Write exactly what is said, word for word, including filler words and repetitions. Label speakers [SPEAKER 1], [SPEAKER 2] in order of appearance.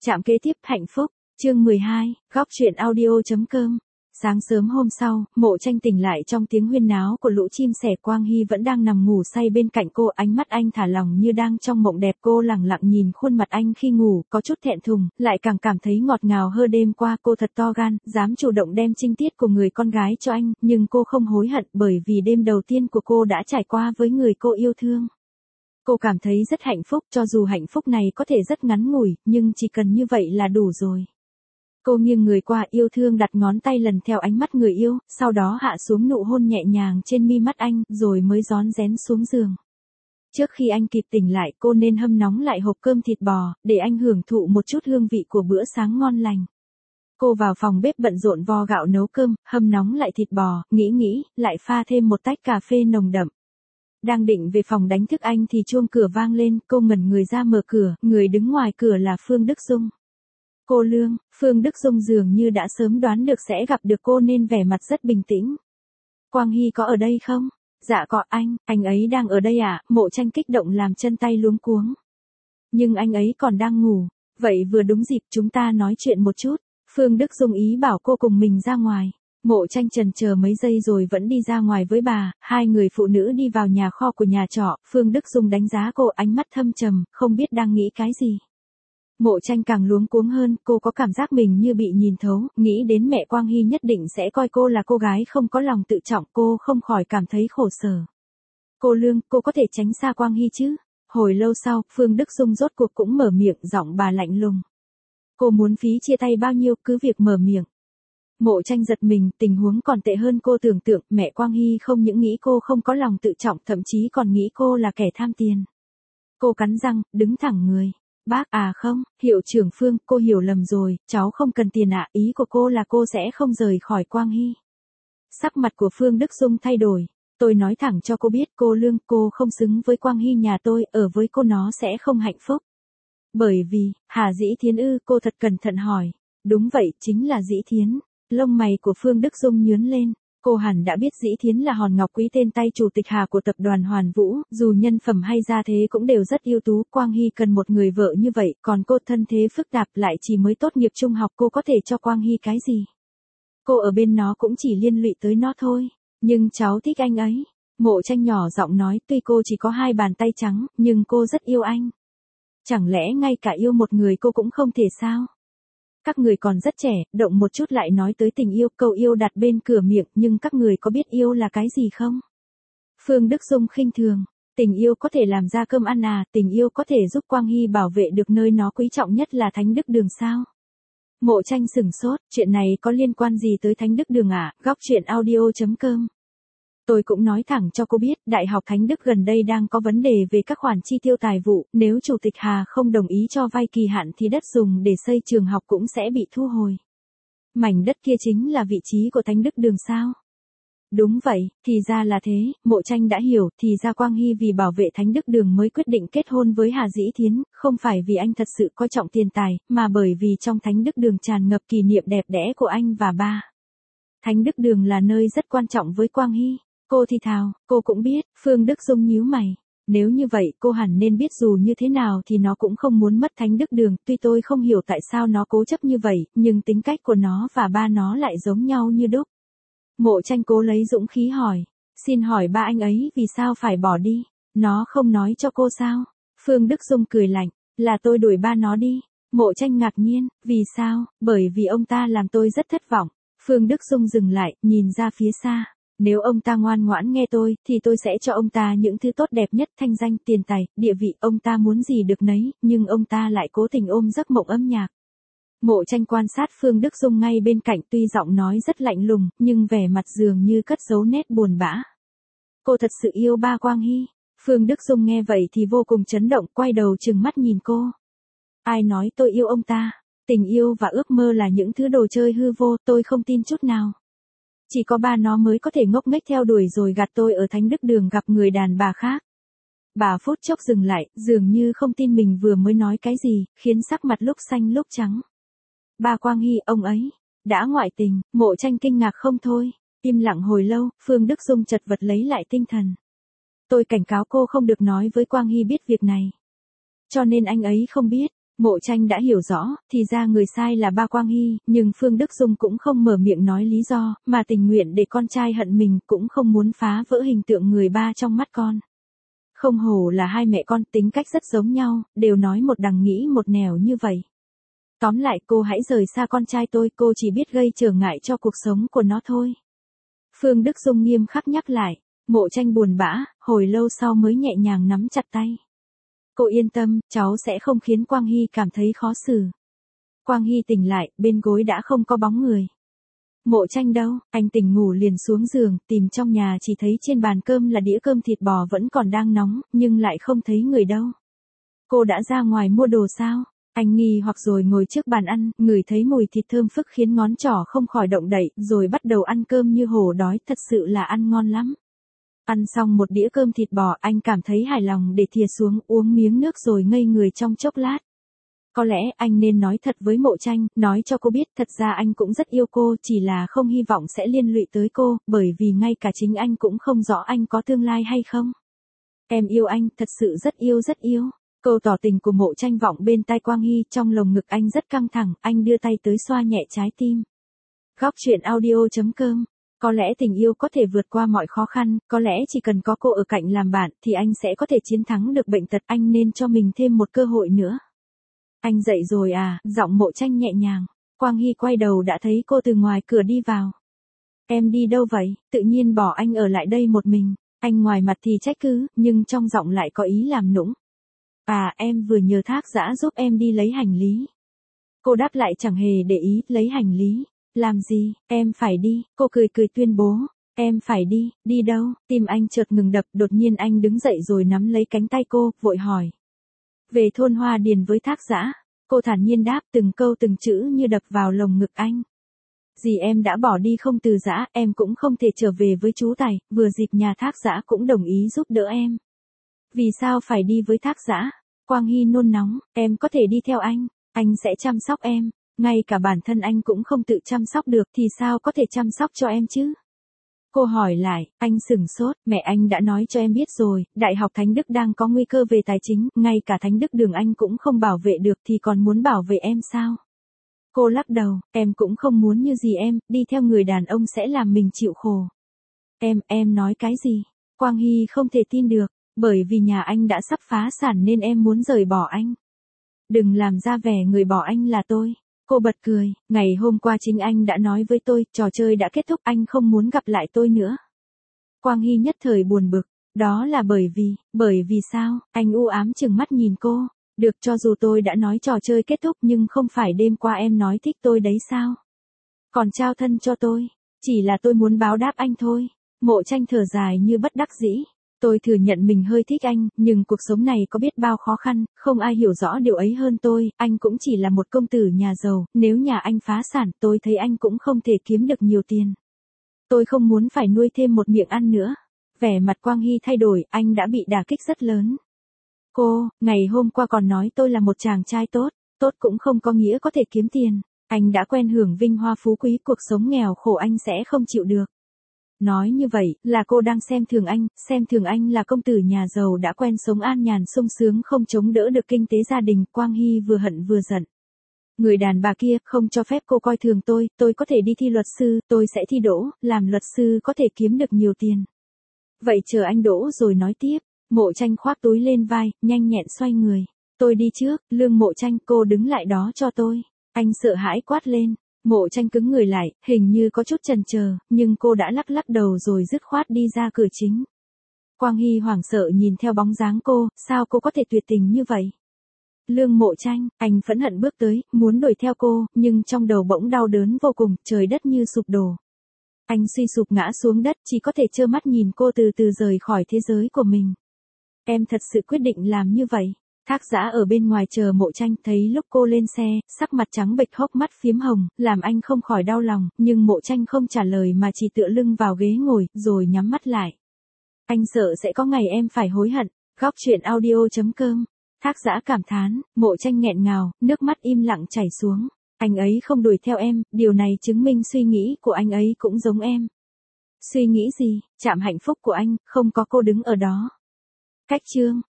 [SPEAKER 1] Trạm kế tiếp hạnh phúc, chương mười hai, góc truyện audio.com. Sáng sớm hôm sau, Mộ Tranh tỉnh lại trong tiếng huyên náo của lũ chim sẻ. Quang Hy vẫn đang nằm ngủ say bên cạnh cô, ánh mắt anh thả lỏng như đang trong mộng đẹp. Cô lẳng lặng nhìn khuôn mặt anh khi ngủ, có chút thẹn thùng, lại càng cảm thấy ngọt ngào hơn. Đêm qua cô thật to gan, dám chủ động đem trinh tiết của người con gái cho anh, nhưng cô không hối hận bởi vì đêm đầu tiên của cô đã trải qua với người cô yêu thương. Cô cảm thấy rất hạnh phúc, cho dù hạnh phúc này có thể rất ngắn ngủi, nhưng chỉ cần như vậy là đủ rồi. Cô nghiêng người qua, yêu thương đặt ngón tay lần theo ánh mắt người yêu, sau đó hạ xuống nụ hôn nhẹ nhàng trên mi mắt anh, rồi mới rón rén xuống giường. Trước khi anh kịp tỉnh lại, cô nên hâm nóng lại hộp cơm thịt bò, để anh hưởng thụ một chút hương vị của bữa sáng ngon lành. Cô vào phòng bếp bận rộn vo gạo nấu cơm, hâm nóng lại thịt bò, nghĩ nghĩ, lại pha thêm một tách cà phê nồng đậm. Đang định về phòng đánh thức anh thì chuông cửa vang lên, cô ngẩn người ra mở cửa, người đứng ngoài cửa là Phương Đức Dung. Cô Lương, Phương Đức Dung dường như đã sớm đoán được sẽ gặp được cô nên vẻ mặt rất bình tĩnh. Quang Hy có ở đây không? Dạ có anh, anh ấy đang ở đây à? Mộ Tranh kích động làm chân tay luống cuống. Nhưng anh ấy còn đang ngủ, vậy vừa đúng dịp chúng ta nói chuyện một chút. Phương Đức Dung ý bảo cô cùng mình ra ngoài. Mộ Tranh chần chờ mấy giây rồi vẫn đi ra ngoài với bà, hai người phụ nữ đi vào nhà kho của nhà trọ. Phương Đức Dung đánh giá cô, ánh mắt thâm trầm, không biết đang nghĩ cái gì. Mộ Tranh càng luống cuống hơn, cô có cảm giác mình như bị nhìn thấu, nghĩ đến mẹ Quang Hy nhất định sẽ coi cô là cô gái không có lòng tự trọng, cô không khỏi cảm thấy khổ sở. Cô Lương, cô có thể tránh xa Quang Hy chứ? Hồi lâu sau, Phương Đức Dung rốt cuộc cũng mở miệng, giọng bà lạnh lùng. Cô muốn phí chia tay bao nhiêu, cứ việc mở miệng. Mộ Tranh giật mình, tình huống còn tệ hơn cô tưởng tượng, mẹ Quang Hy không những nghĩ cô không có lòng tự trọng, thậm chí còn nghĩ cô là kẻ tham tiền. Cô cắn răng, đứng thẳng người. Bác à không, hiệu trưởng Phương, cô hiểu lầm rồi, cháu không cần tiền ạ, ý của cô là cô sẽ không rời khỏi Quang Hy. Sắc mặt của Phương Đức Dung thay đổi, tôi nói thẳng cho cô biết, cô Lương, cô không xứng với Quang Hy nhà tôi, ở với cô nó sẽ không hạnh phúc. Bởi vì, Hà Dĩ Thiến ư? Cô thật cẩn thận hỏi. Đúng vậy, chính là Dĩ Thiến. Lông mày của Phương Đức Dung nhướng lên. Cô hẳn đã biết Dĩ Thiến là hòn ngọc quý tên tay chủ tịch Hà của tập đoàn Hoàn Vũ, dù nhân phẩm hay gia thế cũng đều rất ưu tú. Quang Hy cần một người vợ như vậy, còn cô thân thế phức tạp, lại chỉ mới tốt nghiệp trung học, cô có thể cho Quang Hy cái gì? Cô ở bên nó cũng chỉ liên lụy tới nó thôi. Nhưng cháu thích anh ấy. Mộ Tranh nhỏ giọng nói, tuy cô chỉ có hai bàn tay trắng, nhưng cô rất yêu anh. Chẳng lẽ ngay cả yêu một người cô cũng không thể sao? Các người còn rất trẻ, động một chút lại nói tới tình yêu, câu yêu đặt bên cửa miệng, nhưng các người có biết yêu là cái gì không? Phương Đức Dung khinh thường, tình yêu có thể làm ra cơm ăn à, tình yêu có thể giúp Quang Hy bảo vệ được nơi nó quý trọng nhất là Thánh Đức Đường sao? Mộ Tranh sửng sốt, chuyện này có liên quan gì tới Thánh Đức Đường à? Góc truyện audio.com. Tôi cũng nói thẳng cho cô biết, Đại học Thánh Đức gần đây đang có vấn đề về các khoản chi tiêu tài vụ, nếu Chủ tịch Hà không đồng ý cho vay kỳ hạn thì đất dùng để xây trường học cũng sẽ bị thu hồi. Mảnh đất kia chính là vị trí của Thánh Đức Đường sao? Đúng vậy, thì ra là thế, Mộ Tranh đã hiểu, thì ra Quang Hy vì bảo vệ Thánh Đức Đường mới quyết định kết hôn với Hà Dĩ Thiến, không phải vì anh thật sự coi trọng tiền tài, mà bởi vì trong Thánh Đức Đường tràn ngập kỷ niệm đẹp đẽ của anh và ba. Thánh Đức Đường là nơi rất quan trọng với Quang Hy. Cô thì thào, cô cũng biết. Phương Đức Dung nhíu mày. Nếu như vậy, cô hẳn nên biết dù như thế nào thì nó cũng không muốn mất Thánh Đức Đường, tuy tôi không hiểu tại sao nó cố chấp như vậy, nhưng tính cách của nó và ba nó lại giống nhau như đúc. Mộ Tranh cố lấy dũng khí hỏi, xin hỏi ba anh ấy vì sao phải bỏ đi? Nó không nói cho cô sao? Phương Đức Dung cười lạnh, là tôi đuổi ba nó đi. Mộ Tranh ngạc nhiên, vì sao? Bởi vì ông ta làm tôi rất thất vọng. Phương Đức Dung dừng lại, nhìn ra phía xa. Nếu ông ta ngoan ngoãn nghe tôi, thì tôi sẽ cho ông ta những thứ tốt đẹp nhất, thanh danh, tiền tài, địa vị, ông ta muốn gì được nấy, nhưng ông ta lại cố tình ôm giấc mộng âm nhạc. Mộ Tranh quan sát Phương Đức Dung ngay bên cạnh, tuy giọng nói rất lạnh lùng, nhưng vẻ mặt dường như cất giấu nét buồn bã. Cô thật sự yêu ba Quang Hy. Phương Đức Dung nghe vậy thì vô cùng chấn động, quay đầu trừng mắt nhìn cô. Ai nói tôi yêu ông ta? Tình yêu và ước mơ là những thứ đồ chơi hư vô, tôi không tin chút nào. Chỉ có ba nó mới có thể ngốc nghếch theo đuổi rồi gạt tôi ở Thánh Đức Đường gặp người đàn bà khác. Bà phút chốc dừng lại, dường như không tin mình vừa mới nói cái gì, khiến sắc mặt lúc xanh lúc trắng. Ba Quang Hy, ông ấy đã ngoại tình. Mộ Tranh kinh ngạc không thôi. Im lặng hồi lâu, Phương Đức Dung chật vật lấy lại tinh thần. Tôi cảnh cáo cô không được nói với Quang Hy biết việc này. Cho nên anh ấy không biết. Mộ Tranh đã hiểu rõ, thì ra người sai là ba Quang Hy, nhưng Phương Đức Dung cũng không mở miệng nói lý do, mà tình nguyện để con trai hận mình, cũng không muốn phá vỡ hình tượng người ba trong mắt con. Không hổ là hai mẹ con tính cách rất giống nhau, đều nói một đằng nghĩ một nẻo như vậy. Tóm lại cô hãy rời xa con trai tôi, cô chỉ biết gây trở ngại cho cuộc sống của nó thôi. Phương Đức Dung nghiêm khắc nhắc lại. Mộ Tranh buồn bã, hồi lâu sau mới nhẹ nhàng nắm chặt tay. Cô yên tâm, cháu sẽ không khiến Quang Hy cảm thấy khó xử. Quang Hy tỉnh lại, bên gối đã không có bóng người. Mộ Tranh đâu, anh tỉnh ngủ liền xuống giường, tìm trong nhà chỉ thấy trên bàn cơm là đĩa cơm thịt bò vẫn còn đang nóng, nhưng lại không thấy người đâu. Cô đã ra ngoài mua đồ sao? Anh nghi hoặc rồi ngồi trước bàn ăn, ngửi thấy mùi thịt thơm phức khiến ngón trỏ không khỏi động đậy, rồi bắt đầu ăn cơm như hổ đói, thật sự là ăn ngon lắm. Ăn xong một đĩa cơm thịt bò, anh cảm thấy hài lòng để thìa xuống uống miếng nước rồi ngây người trong chốc lát. Có lẽ anh nên nói thật với Mộ Tranh, nói cho cô biết thật ra anh cũng rất yêu cô, chỉ là không hy vọng sẽ liên lụy tới cô, bởi vì ngay cả chính anh cũng không rõ anh có tương lai hay không. Em yêu anh, thật sự rất yêu rất yêu. Câu tỏ tình của Mộ Tranh vọng bên tai Quang Hy, trong lồng ngực anh rất căng thẳng, anh đưa tay tới xoa nhẹ trái tim. Góc truyện audio chấm com. Có lẽ tình yêu có thể vượt qua mọi khó khăn, có lẽ chỉ cần có cô ở cạnh làm bạn thì anh sẽ có thể chiến thắng được bệnh tật, anh nên cho mình thêm một cơ hội nữa. Anh dậy rồi à, giọng Mộ Tranh nhẹ nhàng. Quang Hy quay đầu đã thấy cô từ ngoài cửa đi vào. Em đi đâu vậy, tự nhiên bỏ anh ở lại đây một mình. Anh ngoài mặt thì trách cứ, nhưng trong giọng lại có ý làm nũng. À, em vừa nhờ Thác Dã giúp em đi lấy hành lý. Cô đáp lại chẳng hề để ý, lấy hành lý. Làm gì, em phải đi, cô cười cười tuyên bố. Em phải đi, đi đâu? Tim anh chợt ngừng đập, đột nhiên anh đứng dậy rồi nắm lấy cánh tay cô, vội hỏi. Về thôn Hoa Điền với Thác Dã. Cô thản nhiên đáp, từng câu từng chữ như đập vào lồng ngực anh. Dì em đã bỏ đi không từ giã, em cũng không thể trở về với chú Tài, vừa dịp nhà Thác Dã cũng đồng ý giúp đỡ em. Vì sao phải đi với Thác Dã? Quang Hy nôn nóng, em có thể đi theo anh, anh sẽ chăm sóc em. Ngay cả bản thân anh cũng không tự chăm sóc được thì sao có thể chăm sóc cho em chứ? Cô hỏi lại, anh sửng sốt, mẹ anh đã nói cho em biết rồi, Đại học Thánh Đức đang có nguy cơ về tài chính, ngay cả Thánh Đức Đường anh cũng không bảo vệ được thì còn muốn bảo vệ em sao? Cô lắc đầu, em cũng không muốn như gì em, đi theo người đàn ông sẽ làm mình chịu khổ. Em, em nói cái gì? Quang Hy không thể tin được, bởi vì nhà anh đã sắp phá sản nên em muốn rời bỏ anh. Đừng làm ra vẻ người bỏ anh là tôi. Cô bật cười, ngày hôm qua chính anh đã nói với tôi, trò chơi đã kết thúc, anh không muốn gặp lại tôi nữa. Quang Hy nhất thời buồn bực, đó là bởi vì, bởi vì sao, anh u ám chừng mắt nhìn cô, được cho dù tôi đã nói trò chơi kết thúc nhưng không phải đêm qua em nói thích tôi đấy sao? Còn trao thân cho tôi, chỉ là tôi muốn báo đáp anh thôi. Mộ Tranh thở dài như bất đắc dĩ. Tôi thừa nhận mình hơi thích anh, nhưng cuộc sống này có biết bao khó khăn, không ai hiểu rõ điều ấy hơn tôi, anh cũng chỉ là một công tử nhà giàu, nếu nhà anh phá sản, tôi thấy anh cũng không thể kiếm được nhiều tiền. Tôi không muốn phải nuôi thêm một miệng ăn nữa. Vẻ mặt Quang Hy thay đổi, anh đã bị đả kích rất lớn. Cô, ngày hôm qua còn nói tôi là một chàng trai tốt, tốt cũng không có nghĩa có thể kiếm tiền. Anh đã quen hưởng vinh hoa phú quý, cuộc sống nghèo khổ anh sẽ không chịu được. Nói như vậy, là cô đang xem thường anh, xem thường anh là công tử nhà giàu đã quen sống an nhàn sung sướng không chống đỡ được kinh tế gia đình. Quang Hy vừa hận vừa giận. Người đàn bà kia không cho phép cô coi thường tôi, tôi có thể đi thi luật sư, tôi sẽ thi đỗ, làm luật sư có thể kiếm được nhiều tiền. Vậy chờ anh đỗ rồi nói tiếp. Mộ Tranh khoác túi lên vai, nhanh nhẹn xoay người. Tôi đi trước, Lương Mộ Tranh, cô đứng lại đó cho tôi. Anh sợ hãi quát lên. Mộ Tranh cứng người lại, hình như có chút chần chờ, nhưng cô đã lắc lắc đầu rồi dứt khoát đi ra cửa chính. Quang Hy hoảng sợ nhìn theo bóng dáng cô, sao cô có thể tuyệt tình như vậy? Lương Mộ Tranh, anh phẫn hận bước tới, muốn đuổi theo cô, nhưng trong đầu bỗng đau đớn vô cùng, trời đất như sụp đổ. Anh suy sụp ngã xuống đất, chỉ có thể trơ mắt nhìn cô từ từ rời khỏi thế giới của mình. Em thật sự quyết định làm như vậy. Thác Dã ở bên ngoài chờ Mộ Tranh, thấy lúc cô lên xe, sắc mặt trắng bệch, hốc mắt phiếm hồng, làm anh không khỏi đau lòng, nhưng Mộ Tranh không trả lời mà chỉ tựa lưng vào ghế ngồi, rồi nhắm mắt lại. Anh sợ sẽ có ngày em phải hối hận. Góc truyện audio chấm com. Thác Dã cảm thán, Mộ Tranh nghẹn ngào, nước mắt im lặng chảy xuống. Anh ấy không đuổi theo em, điều này chứng minh suy nghĩ của anh ấy cũng giống em. Suy nghĩ gì? Chạm hạnh phúc của anh, không có cô đứng ở đó. Cách chương